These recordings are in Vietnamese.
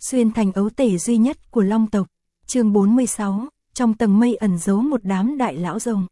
xuyên thành ấu tể duy nhất của Long tộc. Chương 46, trong tầng mây ẩn giấu một đám đại lão rồng.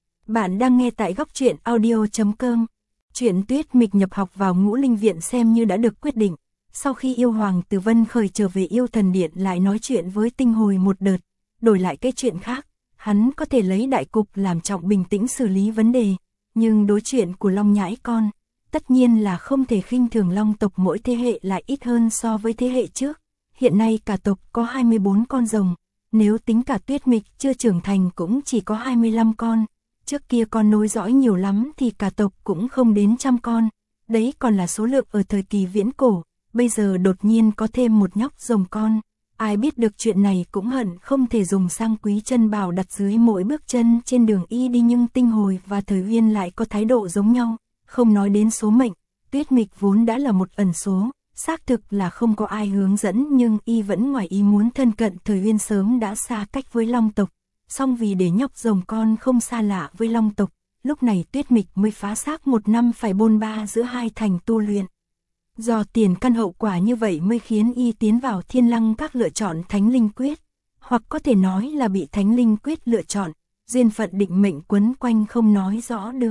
Bạn đang nghe tại Góc Truyện Audio.com. Chuyện Tuyết Mịch nhập học vào Ngũ Linh Viện xem như đã được quyết định. Sau khi yêu hoàng từ Vân Khởi trở về Yêu Thần Điện lại nói chuyện với Tinh Hồi một đợt, đổi lại cái chuyện khác, hắn có thể lấy đại cục làm trọng, bình tĩnh xử lý vấn đề, nhưng đối chuyện của Long Nhãi con, tất nhiên là không thể khinh thường. Long tộc mỗi thế hệ lại ít hơn so với thế hệ trước. Hiện nay cả tộc có 24 con rồng, nếu tính cả Tuyết Mịch chưa trưởng thành cũng chỉ có 25 con. Trước kia con nối dõi nhiều lắm thì cả tộc cũng không đến 100 con, đấy còn là số lượng ở thời kỳ viễn cổ, bây giờ đột nhiên có thêm một nhóc rồng con. Ai biết được chuyện này cũng hận không thể dùng sang quý chân bảo đặt dưới mỗi bước chân trên đường y đi, nhưng Tinh Hồi và Thời Uyên lại có thái độ giống nhau. Không nói đến số mệnh, Tuyết Mịch vốn đã là một ẩn số, xác thực là không có ai hướng dẫn, nhưng y vẫn ngoài ý muốn thân cận. Thời Uyên sớm đã xa cách với Long tộc, song vì để nhóc rồng con không xa lạ với Long tộc, lúc này Tuyết Mịch mới phá xác một năm phải bôn ba giữa hai thành tu luyện. Do tiền căn hậu quả như vậy mới khiến y tiến vào Thiên Lăng Các lựa chọn Thánh Linh Quyết, hoặc có thể nói là bị Thánh Linh Quyết lựa chọn, duyên phận định mệnh quấn quanh không nói rõ được.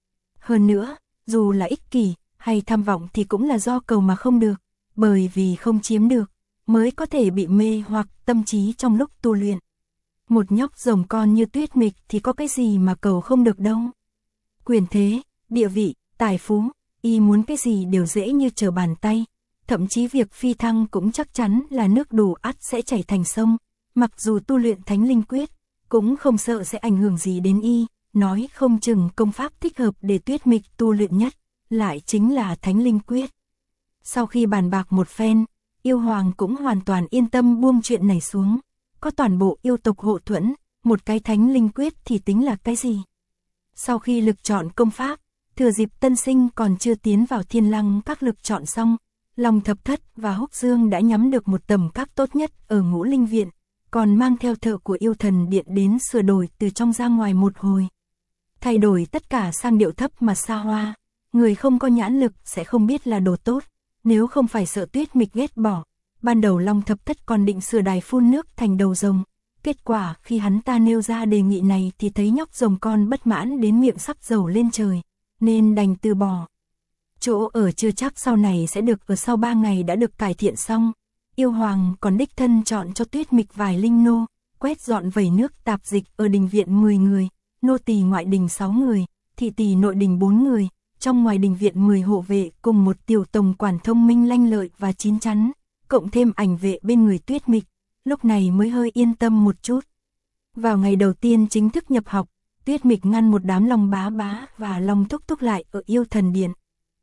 Hơn nữa, dù là ích kỷ hay tham vọng thì cũng là do cầu mà không được, bởi vì không chiếm được mới có thể bị mê hoặc tâm trí trong lúc tu luyện. Một nhóc rồng con như Tuyết Mịch thì có cái gì mà cầu không được đâu. Quyền thế, địa vị, tài phú, y muốn cái gì đều dễ như trở bàn tay, thậm chí việc phi thăng cũng chắc chắn là nước đủ ắt sẽ chảy thành sông. Mặc dù tu luyện Thánh Linh Quyết, cũng không sợ sẽ ảnh hưởng gì đến y, nói không chừng công pháp thích hợp để Tuyết Mịch tu luyện nhất lại chính là Thánh Linh Quyết. Sau khi bàn bạc một phen, yêu hoàng cũng hoàn toàn yên tâm buông chuyện này xuống. Có toàn bộ yêu tộc hộ thuẫn, một cái Thánh Linh Quyết thì tính là cái gì? Sau khi lực chọn công pháp, thừa dịp tân sinh còn chưa tiến vào Thiên Lăng Các lực chọn xong, Long Thập Thất và Húc Dương đã nhắm được một tầm các tốt nhất ở Ngũ Linh Viện, còn mang theo thợ của Yêu Thần Điện đến sửa đổi từ trong ra ngoài một hồi. Thay đổi tất cả sang điệu thấp mà xa hoa, người không có nhãn lực sẽ không biết là đồ tốt. Nếu không phải sợ Tuyết Mịch ghét bỏ, ban đầu Long Thập Thất còn định sửa đài phun nước thành đầu rồng. Kết quả khi hắn ta nêu ra đề nghị này thì thấy nhóc rồng con bất mãn đến miệng sắp dầu lên trời, nên đành từ bỏ. Chỗ ở chưa chắc sau này sẽ được ở, sau 3 ngày đã được cải thiện xong. Yêu hoàng còn đích thân chọn cho Tuyết Mịch vài linh nô, quét dọn vẩy nước tạp dịch ở đình viện 10 người, nô tỳ ngoại đình 6 người, thị tỳ nội đình 4 người, trong ngoài đình viện 10 hộ vệ cùng một tiểu tổng quản thông minh lanh lợi và chín chắn, cộng thêm ảnh vệ bên người Tuyết Mịch, lúc này mới hơi yên tâm một chút. Vào ngày đầu tiên chính thức nhập học, Tuyết Mịch ngăn một đám Long Bá Bá và Long Thúc Thúc lại ở Yêu Thần Điện.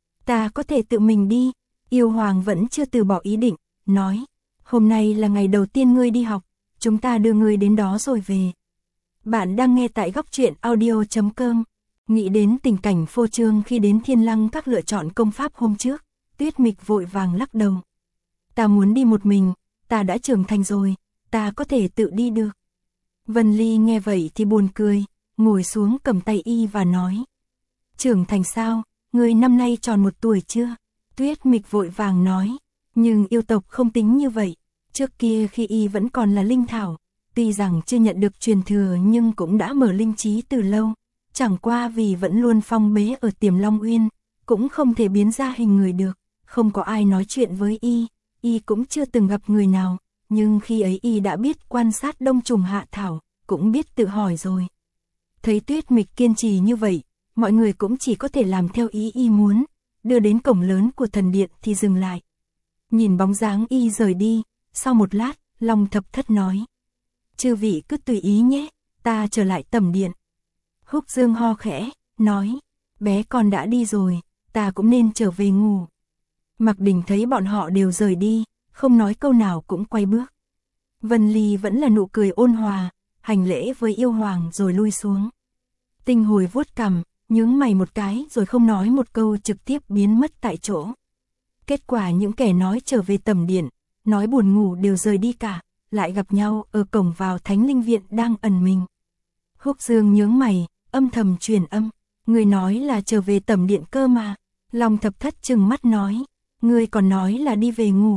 Ta có thể tự mình đi. Yêu hoàng vẫn chưa từ bỏ ý định, nói, hôm nay là ngày đầu tiên ngươi đi học, chúng ta đưa ngươi đến đó rồi về. Bạn đang nghe tại Góc Truyện Audio.com. Nghĩ đến tình cảnh phô trương khi đến Thiên Lăng Các lựa chọn công pháp hôm trước, Tuyết Mịch vội vàng lắc đầu. Ta muốn đi một mình, ta đã trưởng thành rồi, ta có thể tự đi được. Vân Ly nghe vậy thì buồn cười, ngồi xuống cầm tay y và nói. Trưởng thành sao, ngươi năm nay tròn 1 tuổi chưa? Tuyết Mịch vội vàng nói, nhưng yêu tộc không tính như vậy. Trước kia khi y vẫn còn là linh thảo, tuy rằng chưa nhận được truyền thừa nhưng cũng đã mở linh trí từ lâu. Chẳng qua vì vẫn luôn phong bế ở Tiềm Long Uyên, cũng không thể biến ra hình người được, không có ai nói chuyện với y cũng chưa từng gặp người nào, nhưng khi ấy y đã biết quan sát đông trùng hạ thảo, cũng biết tự hỏi rồi. Thấy Tuyết Mịch kiên trì như vậy, mọi người cũng chỉ có thể làm theo ý y muốn, đưa đến cổng lớn của thần điện thì dừng lại. Nhìn bóng dáng y rời đi, sau một lát, Long Thập Thất nói. Chư vị cứ tùy ý nhé, ta trở lại tẩm điện. Húc Dương ho khẽ, nói, bé con đã đi rồi, ta cũng nên trở về ngủ. Mạc Đình thấy bọn họ đều rời đi, không nói câu nào cũng quay bước. Vân Ly vẫn là nụ cười ôn hòa, hành lễ với yêu hoàng rồi lui xuống. Tinh Hồi vuốt cằm, nhướng mày một cái rồi không nói một câu trực tiếp biến mất tại chỗ. Kết quả những kẻ nói trở về tẩm điện, nói buồn ngủ đều rời đi cả, lại gặp nhau ở cổng vào Thánh Linh Viện đang ẩn mình. Húc Dương nhướng mày, âm thầm truyền âm, người nói là trở về tẩm điện cơ mà. Long Thập Thất trừng mắt nói, ngươi còn nói là đi về ngủ.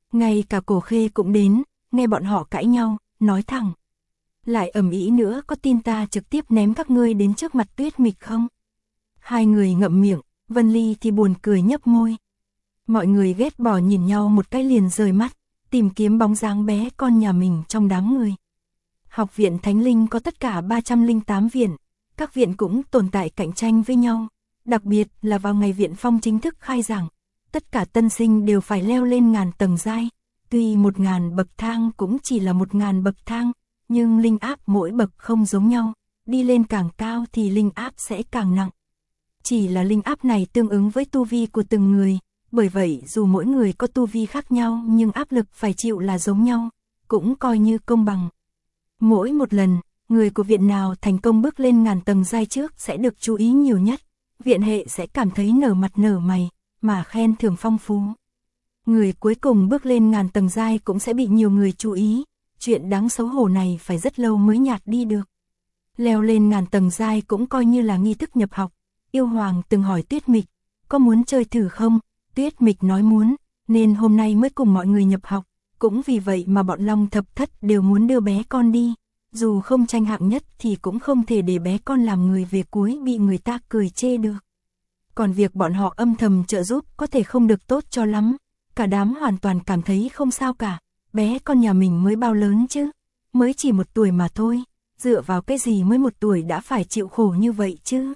Ngay cả Cổ Khê cũng đến, nghe bọn họ cãi nhau, nói thẳng. Lại ầm ĩ nữa, có tin ta trực tiếp ném các ngươi đến trước mặt Tuyết Mịch không? Hai người ngậm miệng, Vân Ly thì buồn cười nhấp môi. Mọi người ghét bỏ nhìn nhau một cái liền rời mắt, tìm kiếm bóng dáng bé con nhà mình trong đám người. Học viện Thánh Linh có tất cả 308 viện, các viện cũng tồn tại cạnh tranh với nhau, đặc biệt là vào ngày viện phong chính thức khai giảng, tất cả tân sinh đều phải leo lên ngàn tầng giai, tuy 1000 bậc thang cũng chỉ là 1000 bậc thang, nhưng linh áp mỗi bậc không giống nhau, đi lên càng cao thì linh áp sẽ càng nặng. Chỉ là linh áp này tương ứng với tu vi của từng người, bởi vậy dù mỗi người có tu vi khác nhau nhưng áp lực phải chịu là giống nhau, cũng coi như công bằng. Mỗi một lần, người của viện nào thành công bước lên ngàn tầng giai trước sẽ được chú ý nhiều nhất, viện hệ sẽ cảm thấy nở mặt nở mày, mà khen thưởng phong phú. Người cuối cùng bước lên ngàn tầng giai cũng sẽ bị nhiều người chú ý, chuyện đáng xấu hổ này phải rất lâu mới nhạt đi được. Leo lên ngàn tầng giai cũng coi như là nghi thức nhập học, Yêu Hoàng từng hỏi Tuyết Mịch, có muốn chơi thử không? Tuyết Mịch nói muốn, nên hôm nay mới cùng mọi người nhập học, cũng vì vậy mà bọn Long Thập Thất đều muốn đưa bé con đi, dù không tranh hạng nhất thì cũng không thể để bé con làm người về cuối bị người ta cười chê được. Còn việc bọn họ âm thầm trợ giúp có thể không được tốt cho lắm, cả đám hoàn toàn cảm thấy không sao cả, bé con nhà mình mới bao lớn chứ, mới chỉ 1 tuổi mà thôi, dựa vào cái gì mới 1 tuổi đã phải chịu khổ như vậy chứ.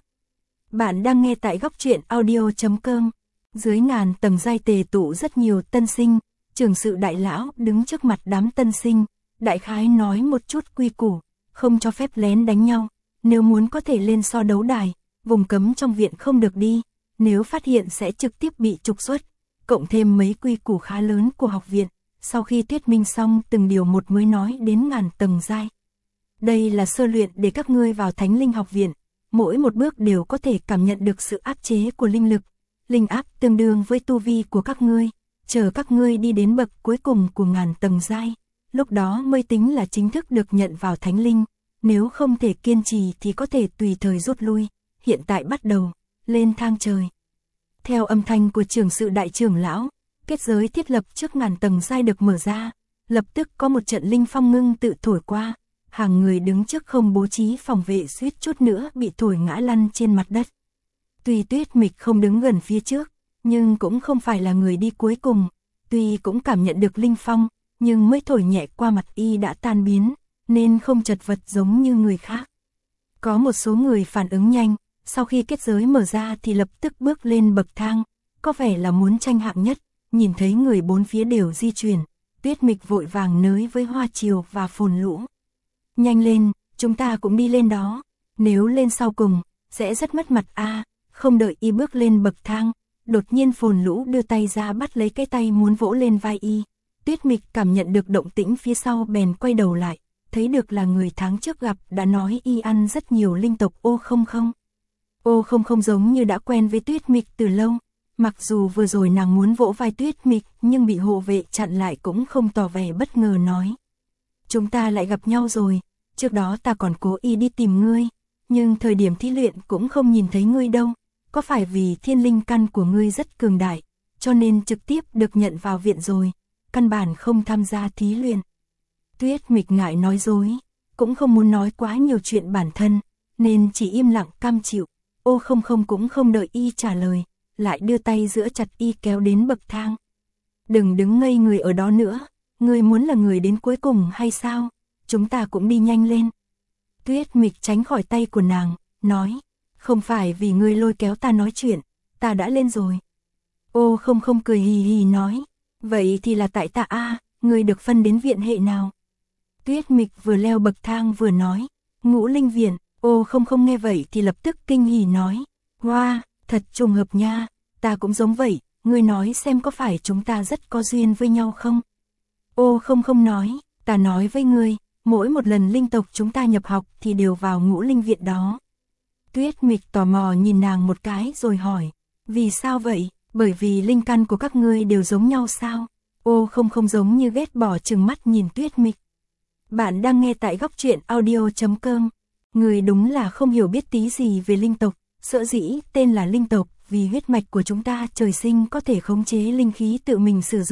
Bạn đang nghe tại góc truyện audio.com. Dưới ngàn tầng giai tề tụ rất nhiều tân sinh, trưởng sự đại lão đứng trước mặt đám tân sinh, đại khái nói một chút quy củ, không cho phép lén đánh nhau, nếu muốn có thể lên so đấu đài, vùng cấm trong viện không được đi, nếu phát hiện sẽ trực tiếp bị trục xuất, cộng thêm mấy quy củ khá lớn của học viện, sau khi thuyết minh xong từng điều một mới nói đến ngàn tầng giai. Đây là sơ luyện để các ngươi vào Thánh Linh học viện, mỗi một bước đều có thể cảm nhận được sự áp chế của linh lực, linh áp tương đương với tu vi của các ngươi, chờ các ngươi đi đến bậc cuối cùng của ngàn tầng giai, lúc đó mới tính là chính thức được nhận vào Thánh Linh, nếu không thể kiên trì thì có thể tùy thời rút lui, hiện tại bắt đầu, lên thang trời. Theo âm thanh của trưởng sự đại trưởng lão, kết giới thiết lập trước ngàn tầng giai được mở ra, lập tức có một trận linh phong ngưng tự thổi qua, hàng người đứng trước không bố trí phòng vệ suýt chút nữa bị thổi ngã lăn trên mặt đất. Tuy Tuyết Mịch không đứng gần phía trước, nhưng cũng không phải là người đi cuối cùng, tuy cũng cảm nhận được linh phong, nhưng mới thổi nhẹ qua mặt y đã tan biến, nên không chật vật giống như người khác. Có một số người phản ứng nhanh, sau khi kết giới mở ra thì lập tức bước lên bậc thang, có vẻ là muốn tranh hạng nhất, nhìn thấy người bốn phía đều di chuyển, Tuyết Mịch vội vàng nới với Hoa Chiều và Phồn Lũ. Nhanh lên, chúng ta cũng đi lên đó, nếu lên sau cùng, sẽ rất mất mặt a. Không đợi y bước lên bậc thang, đột nhiên Phồn Lũ đưa tay ra bắt lấy cái tay muốn vỗ lên vai y. Tuyết Mịch cảm nhận được động tĩnh phía sau bèn quay đầu lại, thấy được là người tháng trước gặp đã nói y ăn rất nhiều linh tộc ô không không. Ô không không giống như đã quen với Tuyết Mịch từ lâu, mặc dù vừa rồi nàng muốn vỗ vai Tuyết Mịch nhưng bị hộ vệ chặn lại cũng không tỏ vẻ bất ngờ nói. Chúng ta lại gặp nhau rồi, trước đó ta còn cố ý đi tìm ngươi, nhưng thời điểm thí luyện cũng không nhìn thấy ngươi đâu, có phải vì thiên linh căn của ngươi rất cường đại, cho nên trực tiếp được nhận vào viện rồi, căn bản không tham gia thí luyện. Tuyết Mịch ngại nói dối, cũng không muốn nói quá nhiều chuyện bản thân, nên chỉ im lặng cam chịu. Ô không không cũng không đợi y trả lời, lại đưa tay giữ chặt y kéo đến bậc thang. Đừng đứng ngây người ở đó nữa, ngươi muốn là người đến cuối cùng hay sao? Chúng ta cũng đi nhanh lên. Tuyết Mịch tránh khỏi tay của nàng, nói, không phải vì ngươi lôi kéo ta nói chuyện, ta đã lên rồi. Ô không không cười hì hì nói, vậy thì là tại ta a, ngươi được phân đến viện hệ nào? Tuyết Mịch vừa leo bậc thang vừa nói, Ngũ Linh viện. Ô không không nghe vậy thì lập tức kinh hỉ nói, wow, thật trùng hợp nha, ta cũng giống vậy, ngươi nói xem có phải chúng ta rất có duyên với nhau không? Ô không không nói, ta nói với ngươi, mỗi một lần linh tộc chúng ta nhập học thì đều vào Ngũ Linh viện đó. Tuyết Mịch tò mò nhìn nàng một cái rồi hỏi, vì sao vậy? Bởi vì linh căn của các ngươi đều giống nhau sao? Ô không không giống như ghét bỏ trừng mắt nhìn Tuyết Mịch. Bạn đang nghe tại góc truyện audio.com. Người đúng là không hiểu biết tí gì về linh tộc, sở dĩ tên là linh tộc vì huyết mạch của chúng ta trời sinh có thể khống chế linh khí tự mình sử dụng,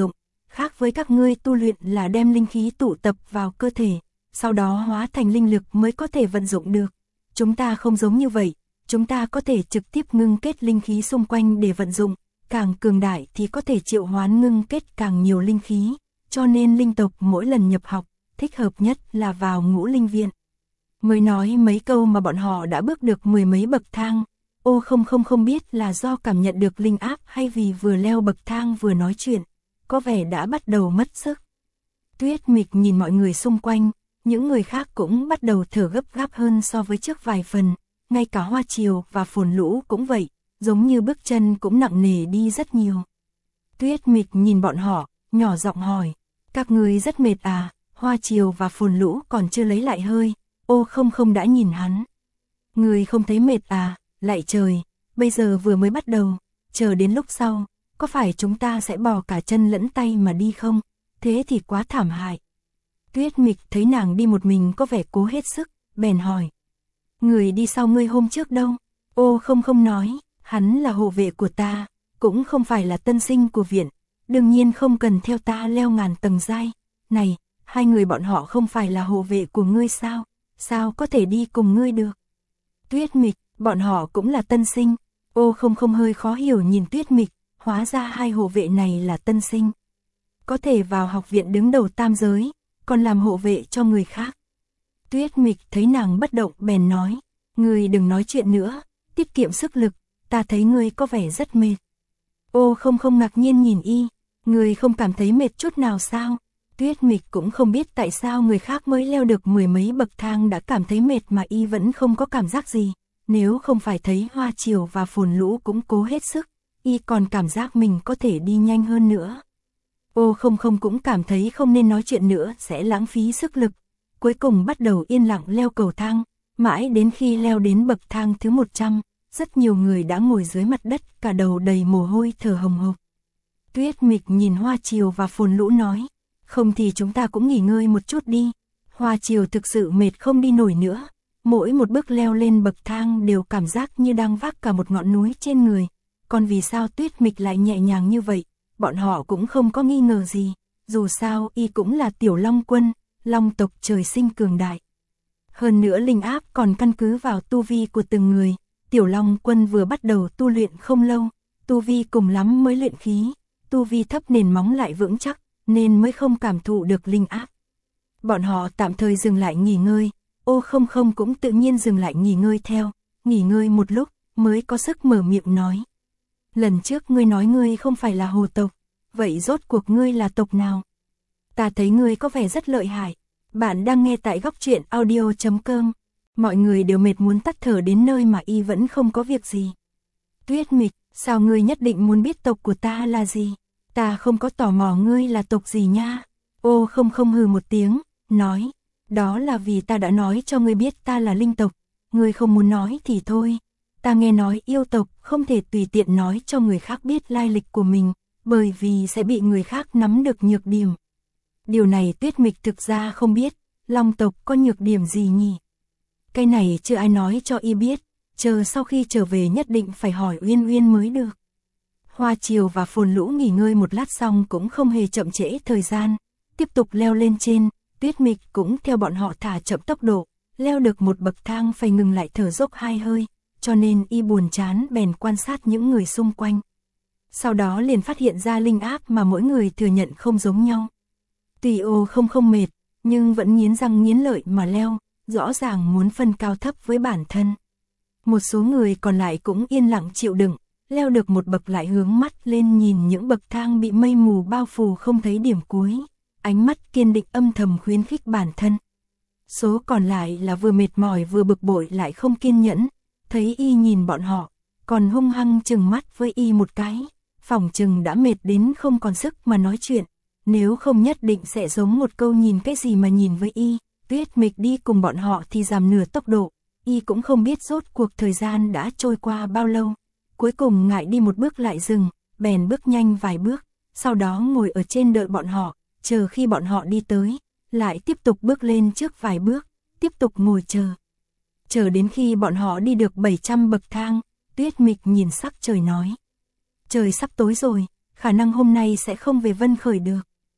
khác với các ngươi tu luyện là đem linh khí tụ tập vào cơ thể, sau đó hóa thành linh lực mới có thể vận dụng được. Chúng ta không giống như vậy, chúng ta có thể trực tiếp ngưng kết linh khí xung quanh để vận dụng, càng cường đại thì có thể triệu hoán ngưng kết càng nhiều linh khí, cho nên linh tộc mỗi lần nhập học, thích hợp nhất là vào Ngũ Linh Viện. Mới nói mấy câu mà bọn họ đã bước được mười mấy bậc thang. Ô không biết là do cảm nhận được linh áp hay vì vừa leo bậc thang vừa nói chuyện, có vẻ đã bắt đầu mất sức. Tuyết Mịch nhìn mọi người xung quanh, những người khác cũng bắt đầu thở gấp gáp hơn so với trước vài phần, ngay cả Hoa Triều và Phồn Lũ cũng vậy, giống như bước chân cũng nặng nề đi rất nhiều. Tuyết Mịch nhìn bọn họ, nhỏ giọng hỏi, các người rất mệt à? Hoa Triều và Phồn Lũ còn chưa lấy lại hơi, Ô không đã nhìn hắn. Người không thấy mệt à? Lạy trời, bây giờ vừa mới bắt đầu, chờ đến lúc sau, có phải chúng ta sẽ bỏ cả chân lẫn tay mà đi không? Thế thì quá thảm hại. Tuyết Mịch thấy nàng đi một mình có vẻ cố hết sức, bèn hỏi. Người đi sau ngươi hôm trước đâu? Ô không nói, hắn là hộ vệ của ta, cũng không phải là tân sinh của viện, đương nhiên không cần theo ta leo ngàn tầng giai. Này, hai người bọn họ không phải là hộ vệ của ngươi sao? Sao có thể đi cùng ngươi được? Tuyết Mịch, bọn họ cũng là tân sinh. Ô không hơi khó hiểu nhìn Tuyết Mịch, hóa ra hai hộ vệ này là tân sinh. Có thể vào học viện đứng đầu tam giới, còn làm hộ vệ cho người khác. Tuyết Mịch thấy nàng bất động bèn nói, ngươi đừng nói chuyện nữa, tiết kiệm sức lực, ta thấy ngươi có vẻ rất mệt. Ô không ngạc nhiên nhìn y, ngươi không cảm thấy mệt chút nào sao? Tuyết Mịch cũng không biết tại sao người khác mới leo được mười mấy bậc thang đã cảm thấy mệt mà y vẫn không có cảm giác gì. Nếu không phải thấy Hoa Triều và Phồn Lũ cũng cố hết sức, y còn cảm giác mình có thể đi nhanh hơn nữa. Ô không cũng cảm thấy không nên nói chuyện nữa sẽ lãng phí sức lực. Cuối cùng bắt đầu yên lặng leo cầu thang, mãi đến khi leo đến bậc thang thứ 100, rất nhiều người đã ngồi dưới mặt đất cả đầu đầy mồ hôi thở hồng hộc. Tuyết Mịch nhìn Hoa Triều và Phồn Lũ nói, không thì chúng ta cũng nghỉ ngơi một chút đi. Hoa Triều thực sự mệt không đi nổi nữa, mỗi một bước leo lên bậc thang đều cảm giác như đang vác cả một ngọn núi trên người. Còn vì sao Tuyết Mịch lại nhẹ nhàng như vậy, bọn họ cũng không có nghi ngờ gì, dù sao y cũng là Tiểu Long Quân, Long tộc trời sinh cường đại. Hơn nữa linh áp còn căn cứ vào tu vi của từng người, Tiểu Long Quân vừa bắt đầu tu luyện không lâu, tu vi cùng lắm mới luyện khí, tu vi thấp nền móng lại vững chắc, nên mới không cảm thụ được linh áp. Bọn họ tạm thời dừng lại nghỉ ngơi, Ô không cũng tự nhiên dừng lại nghỉ ngơi theo, nghỉ ngơi một lúc mới có sức mở miệng nói. Lần trước ngươi nói ngươi không phải là hồ tộc, vậy rốt cuộc ngươi là tộc nào? Ta thấy ngươi có vẻ rất lợi hại. Bạn đang nghe tại góc truyện audio.com. Mọi người đều mệt muốn tắt thở đến nơi mà y vẫn không có việc gì. Tuyết Mịch, sao ngươi nhất định muốn biết tộc của ta là gì? Ta không có tò mò ngươi là tộc gì nha. Ô không hừ một tiếng, nói. Đó là vì ta đã nói cho ngươi biết ta là linh tộc. Ngươi không muốn nói thì thôi. Ta nghe nói yêu tộc không thể tùy tiện nói cho người khác biết lai lịch của mình, bởi vì sẽ bị người khác nắm được nhược điểm. Điều này Tuyết Mịch thực ra không biết, Long tộc có nhược điểm gì nhỉ? Cái này chưa ai nói cho y biết, chờ sau khi trở về nhất định phải hỏi Uyên Uyên mới được. Hoa Triều và Phồn Lũ nghỉ ngơi một lát xong cũng không hề chậm trễ thời gian, tiếp tục leo lên trên, Tuyết Mịch cũng theo bọn họ thả chậm tốc độ, leo được một bậc thang phải ngừng lại thở dốc hai hơi, cho nên y buồn chán bèn quan sát những người xung quanh. Sau đó liền phát hiện ra linh áp mà mỗi người thừa nhận không giống nhau. Tuy Ô không mệt, nhưng vẫn nghiến răng nghiến lợi mà leo, rõ ràng muốn phân cao thấp với bản thân. Một số người còn lại cũng yên lặng chịu đựng, leo được một bậc lại hướng mắt lên nhìn những bậc thang bị mây mù bao phủ không thấy điểm cuối, ánh mắt kiên định âm thầm khuyến khích bản thân. Số còn lại là vừa mệt mỏi vừa bực bội lại không kiên nhẫn, thấy y nhìn bọn họ, còn hung hăng trừng mắt với y một cái, phỏng chừng đã mệt đến không còn sức mà nói chuyện, nếu không nhất định sẽ giống một câu nhìn cái gì mà nhìn với y. Tuyết Mịch đi cùng bọn họ thì giảm nửa tốc độ, y cũng không biết rốt cuộc thời gian đã trôi qua bao lâu. Cuối cùng ngại đi một bước lại dừng, bèn bước nhanh vài bước, sau đó ngồi ở trên đợi bọn họ, chờ khi bọn họ đi tới, lại tiếp tục bước lên trước vài bước, tiếp tục ngồi chờ. Chờ đến khi bọn họ đi được 700 bậc thang, Tuyết Mịch nhìn sắc trời nói. Trời sắp tối rồi, khả năng hôm nay sẽ không về Vân Khởi được.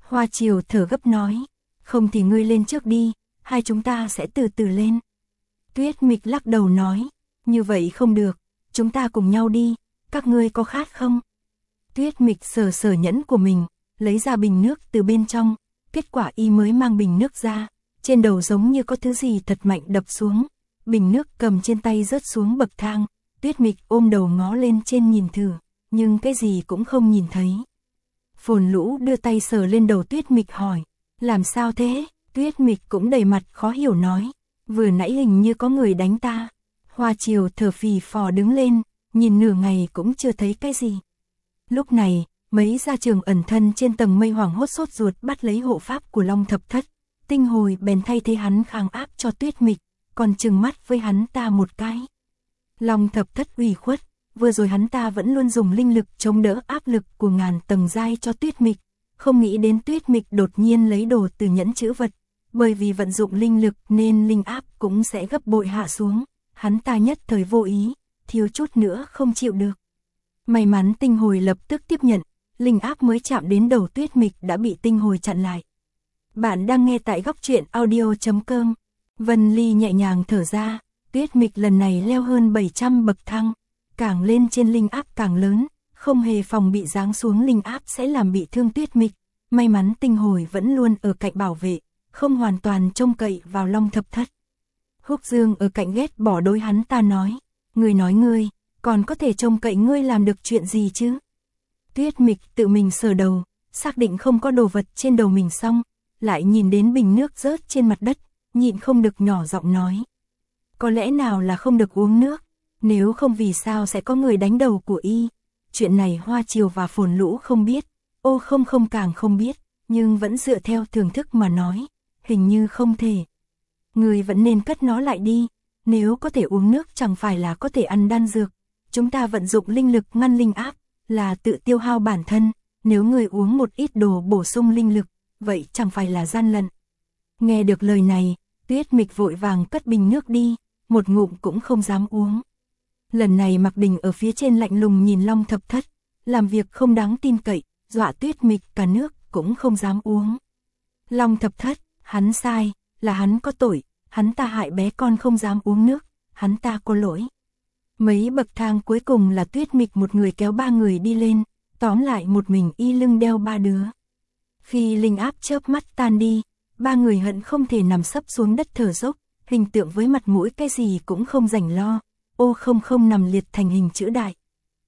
Hoa Chiều thở gấp nói, không thì ngươi lên trước đi, hai chúng ta sẽ từ từ lên. Tuyết Mịch lắc đầu nói, như vậy không được, chúng ta cùng nhau đi, các ngươi có khát không? Tuyết Mịch sờ sờ nhẫn của mình, lấy ra bình nước từ bên trong, kết quả y mới mang bình nước ra, trên đầu giống như có thứ gì thật mạnh đập xuống, bình nước cầm trên tay rớt xuống bậc thang, Tuyết Mịch ôm đầu ngó lên trên nhìn thử, nhưng cái gì cũng không nhìn thấy. Phồn Lũ đưa tay sờ lên đầu Tuyết Mịch hỏi, làm sao thế? Tuyết Mịch cũng đầy mặt khó hiểu nói, vừa nãy hình như có người đánh ta. Hoa Chiều thở phì phò đứng lên, nhìn nửa ngày cũng chưa thấy cái gì. Lúc này, mấy gia trường ẩn thân trên tầng mây hoảng hốt sốt ruột bắt lấy hộ pháp của Long Thập Thất, Tinh Hồi bèn thay thế hắn kháng áp cho Tuyết Mịch, còn trừng mắt với hắn ta một cái. Long Thập Thất ủy khuất, vừa rồi hắn ta vẫn luôn dùng linh lực chống đỡ áp lực của ngàn tầng giai cho Tuyết Mịch, không nghĩ đến Tuyết Mịch đột nhiên lấy đồ từ nhẫn chữ vật, bởi vì vận dụng linh lực nên linh áp cũng sẽ gấp bội hạ xuống, hắn ta nhất thời vô ý, thiếu chút nữa không chịu được. May mắn Tinh Hồi lập tức tiếp nhận, linh áp mới chạm đến đầu Tuyết Mịch đã bị Tinh Hồi chặn lại. Bạn đang nghe tại góc truyện audio.com. Vân Ly nhẹ nhàng thở ra, Tuyết Mịch lần này leo hơn 700 bậc thang, càng lên trên linh áp càng lớn, không hề phòng bị giáng xuống linh áp sẽ làm bị thương Tuyết Mịch. May mắn Tinh Hồi vẫn luôn ở cạnh bảo vệ, không hoàn toàn trông cậy vào Long Thập Thất. Húc Dương ở cạnh ghét bỏ đối hắn ta nói, ngươi, còn có thể trông cậy ngươi làm được chuyện gì chứ? Tuyết Mịch tự mình sờ đầu, xác định không có đồ vật trên đầu mình xong, lại nhìn đến bình nước rớt trên mặt đất, nhịn không được nhỏ giọng nói. Có lẽ nào là không được uống nước, nếu không vì sao sẽ có người đánh đầu của y. Chuyện này Hoa Chiều và Phồn Lũ không biết, ô không càng không biết, nhưng vẫn dựa theo thưởng thức mà nói, hình như không thể. Người vẫn nên cất nó lại đi, nếu có thể uống nước chẳng phải là có thể ăn đan dược. Chúng ta vận dụng linh lực ngăn linh áp, là tự tiêu hao bản thân, nếu người uống một ít đồ bổ sung linh lực, vậy chẳng phải là gian lận. Nghe được lời này, Tuyết Mịch vội vàng cất bình nước đi, một ngụm cũng không dám uống. Lần này Mạc Đình ở phía trên lạnh lùng nhìn Long Thập Thất, làm việc không đáng tin cậy, dọa Tuyết Mịch cả nước cũng không dám uống. Long Thập Thất, hắn sai, là hắn có tội, hắn ta hại bé con không dám uống nước, hắn ta có lỗi. Mấy bậc thang cuối cùng là Tuyết Mịch một người kéo ba người đi lên, tóm lại một mình y lưng đeo ba đứa. Khi linh áp chớp mắt tan đi, ba người hận không thể nằm sấp xuống đất thở dốc, hình tượng với mặt mũi cái gì cũng không rảnh lo, ô không nằm liệt thành hình chữ đại.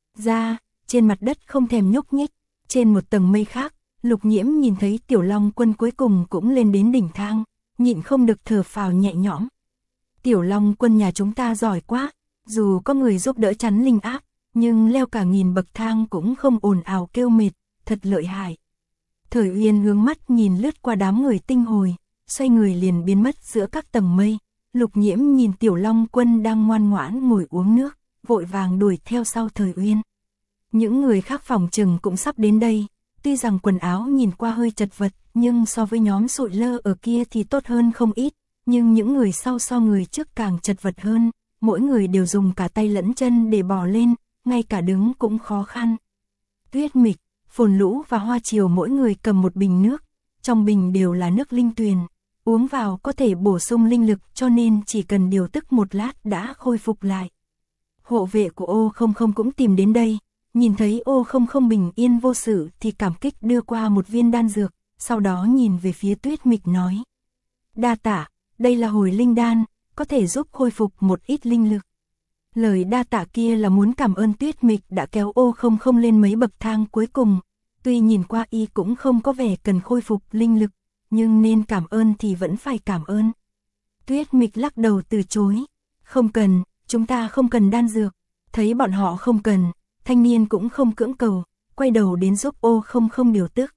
Ra, trên mặt đất không thèm nhúc nhích, trên một tầng mây khác, Lục Nhiễm nhìn thấy Tiểu Long Quân cuối cùng cũng lên đến đỉnh thang, nhịn không được thở phào nhẹ nhõm. Tiểu Long Quân nhà chúng ta giỏi quá, dù có người giúp đỡ chắn linh áp, nhưng leo cả nghìn bậc thang cũng không ồn ào kêu mệt, thật lợi hại. Thời Uyên hướng mắt nhìn lướt qua đám người Tinh Hồi, xoay người liền biến mất giữa các tầng mây. Lục Nhiễm nhìn Tiểu Long Quân đang ngoan ngoãn ngồi uống nước, vội vàng đuổi theo sau Thời Uyên. Những người khác phòng trừng cũng sắp đến đây, tuy rằng quần áo nhìn qua hơi chật vật, nhưng so với nhóm sụi lơ ở kia thì tốt hơn không ít, nhưng những người sau so người trước càng chật vật hơn, mỗi người đều dùng cả tay lẫn chân để bò lên, ngay cả đứng cũng khó khăn. Tuyết Mịch, Phồn Lũ và Hoa Chiều mỗi người cầm một bình nước, trong bình đều là nước linh tuyền, uống vào có thể bổ sung linh lực cho nên chỉ cần điều tức một lát đã khôi phục lại. Hộ vệ của ô không cũng tìm đến đây, nhìn thấy ô không bình yên vô sự thì cảm kích đưa qua một viên đan dược, sau đó nhìn về phía Tuyết Mịch nói. Đa tạ, đây là hồi linh đan, có thể giúp khôi phục một ít linh lực. Lời đa tạ kia là muốn cảm ơn Tuyết Mịch đã kéo ô không lên mấy bậc thang cuối cùng, tuy nhìn qua y cũng không có vẻ cần khôi phục linh lực, nhưng nên cảm ơn thì vẫn phải cảm ơn. Tuyết Mịch lắc đầu từ chối, không cần, chúng ta không cần đan dược. Thấy bọn họ không cần, thanh niên cũng không cưỡng cầu, quay đầu đến giúp ô không điều tức.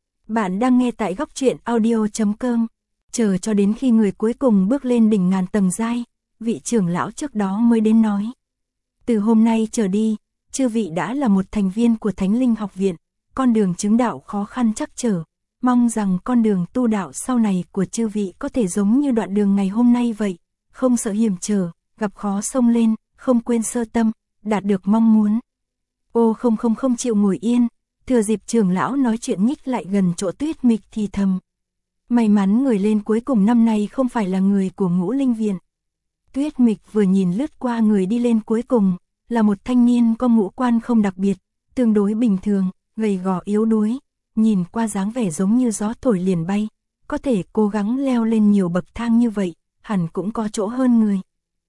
Bạn đang nghe tại góc truyện audio.com, chờ cho đến khi người cuối cùng bước lên đỉnh ngàn tầng giai, vị trưởng lão trước đó mới đến nói. Từ hôm nay trở đi, chư vị đã là một thành viên của Thánh Linh Học Viện, con đường chứng đạo khó khăn trắc trở, mong rằng con đường tu đạo sau này của chư vị có thể giống như đoạn đường ngày hôm nay vậy, không sợ hiểm trở, gặp khó xông lên, không quên sơ tâm, đạt được mong muốn. Ô không chịu ngồi yên, Thừa dịp trưởng lão nói chuyện nhích lại gần chỗ Tuyết Mịch thì thầm. May mắn người lên cuối cùng năm nay không phải là người của Ngũ Linh Viện. Tuyết Mịch vừa nhìn lướt qua người đi lên cuối cùng, là một thanh niên có ngũ quan không đặc biệt, tương đối bình thường, gầy gò yếu đuối, nhìn qua dáng vẻ giống như gió thổi liền bay, có thể cố gắng leo lên nhiều bậc thang như vậy, hẳn cũng có chỗ hơn người.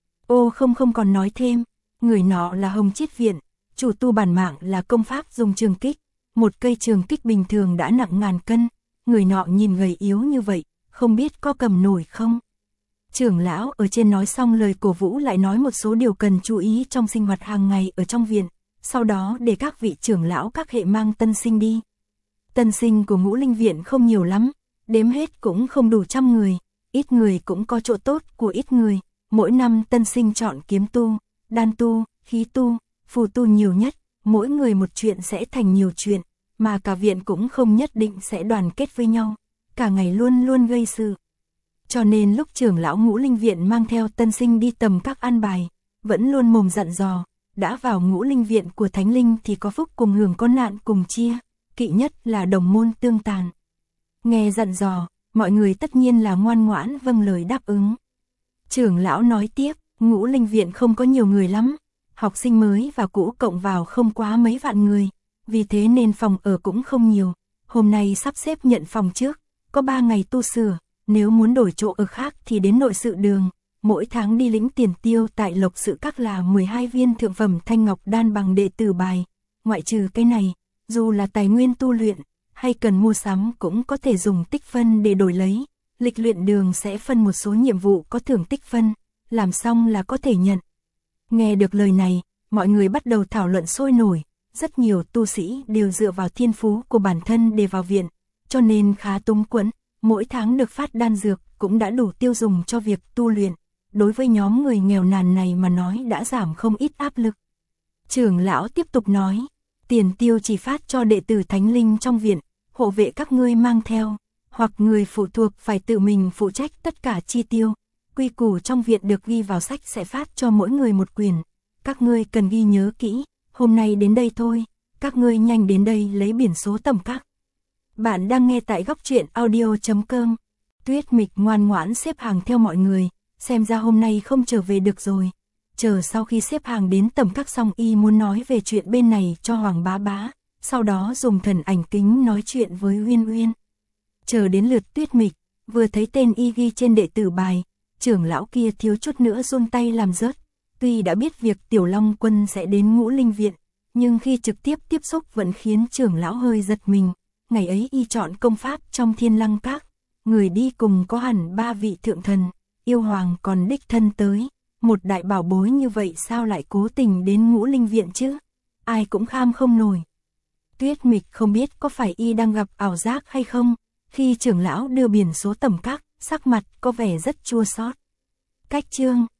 Ô không còn nói thêm, người nọ là Hồng Chiết Viện, chủ tu bản mạng là công pháp dùng trường kích, một cây trường kích bình thường đã nặng ngàn cân, người nọ nhìn gầy yếu như vậy, không biết có cầm nổi không. Trưởng lão ở trên nói xong lời cổ vũ lại nói một số điều cần chú ý trong sinh hoạt hàng ngày ở trong viện, sau đó để các vị trưởng lão các hệ mang tân sinh đi. Tân sinh của Ngũ Linh Viện không nhiều lắm, đếm hết cũng không đủ 100 người, ít người cũng có chỗ tốt của ít người, mỗi năm tân sinh chọn kiếm tu, đan tu, khí tu, phù tu nhiều nhất, mỗi người một chuyện sẽ thành nhiều chuyện, mà cả viện cũng không nhất định sẽ đoàn kết với nhau, cả ngày luôn luôn gây sự. Cho nên lúc trưởng lão Ngũ Linh Viện mang theo tân sinh đi tầm các an bài, vẫn luôn mồm dặn dò, đã vào Ngũ Linh Viện của Thánh Linh thì có phúc cùng hưởng, có nạn cùng chia, kỵ nhất là đồng môn tương tàn. Nghe dặn dò, mọi người tất nhiên là ngoan ngoãn vâng lời đáp ứng. Trưởng lão nói tiếp, Ngũ Linh Viện không có nhiều người lắm, học sinh mới và cũ cộng vào không quá mấy vạn người, vì thế nên phòng ở cũng không nhiều. Hôm nay sắp xếp nhận phòng trước, có 3 ngày tu sửa, nếu muốn đổi chỗ ở khác thì đến nội sự đường, mỗi tháng đi lĩnh tiền tiêu tại Lộc Sự Các là 12 viên thượng phẩm thanh ngọc đan bằng đệ tử bài. Ngoại trừ cái này, dù là tài nguyên tu luyện, hay cần mua sắm cũng có thể dùng tích phân để đổi lấy. Lịch luyện đường sẽ phân một số nhiệm vụ có thưởng tích phân, làm xong là có thể nhận. Nghe được lời này, mọi người bắt đầu thảo luận sôi nổi, rất nhiều tu sĩ đều dựa vào thiên phú của bản thân để vào viện, cho nên khá túng quẫn, mỗi tháng được phát đan dược cũng đã đủ tiêu dùng cho việc tu luyện. Đối với nhóm người nghèo nàn này mà nói đã giảm không ít áp lực. Trưởng lão tiếp tục nói, tiền tiêu chỉ phát cho đệ tử Thánh Linh trong viện, hộ vệ các ngươi mang theo, hoặc người phụ thuộc phải tự mình phụ trách tất cả chi tiêu. Quy củ trong viện được ghi vào sách sẽ phát cho mỗi người một quyển. Các ngươi cần ghi nhớ kỹ, hôm nay đến đây thôi, các ngươi nhanh đến đây lấy biển số tầm các. Bạn đang nghe tại góc truyện audio.com. Tuyết Mịch ngoan ngoãn xếp hàng theo mọi người, xem ra hôm nay không trở về được rồi. Chờ sau khi xếp hàng đến tầm các xong y muốn nói về chuyện bên này cho Hoàng Bá Bá, sau đó dùng thần ảnh kính nói chuyện với Uyên Uyên. Chờ đến lượt Tuyết Mịch, vừa thấy tên y ghi trên đệ tử bài, trưởng lão kia thiếu chút nữa run tay làm rớt. Tuy đã biết việc Tiểu Long Quân sẽ đến Ngũ Linh Viện, nhưng khi trực tiếp tiếp xúc vẫn khiến trưởng lão hơi giật mình. Ngày ấy y chọn công pháp trong Thiên Lăng Các, người đi cùng có hẳn 3 vị thượng thần, yêu hoàng còn đích thân tới. Một đại bảo bối như vậy sao lại cố tình đến Ngũ Linh Viện chứ? Ai cũng kham không nổi. Tuyết Mịch không biết có phải y đang gặp ảo giác hay không, khi trưởng lão đưa biển số tầm các, sắc mặt có vẻ rất chua xót. Cách chương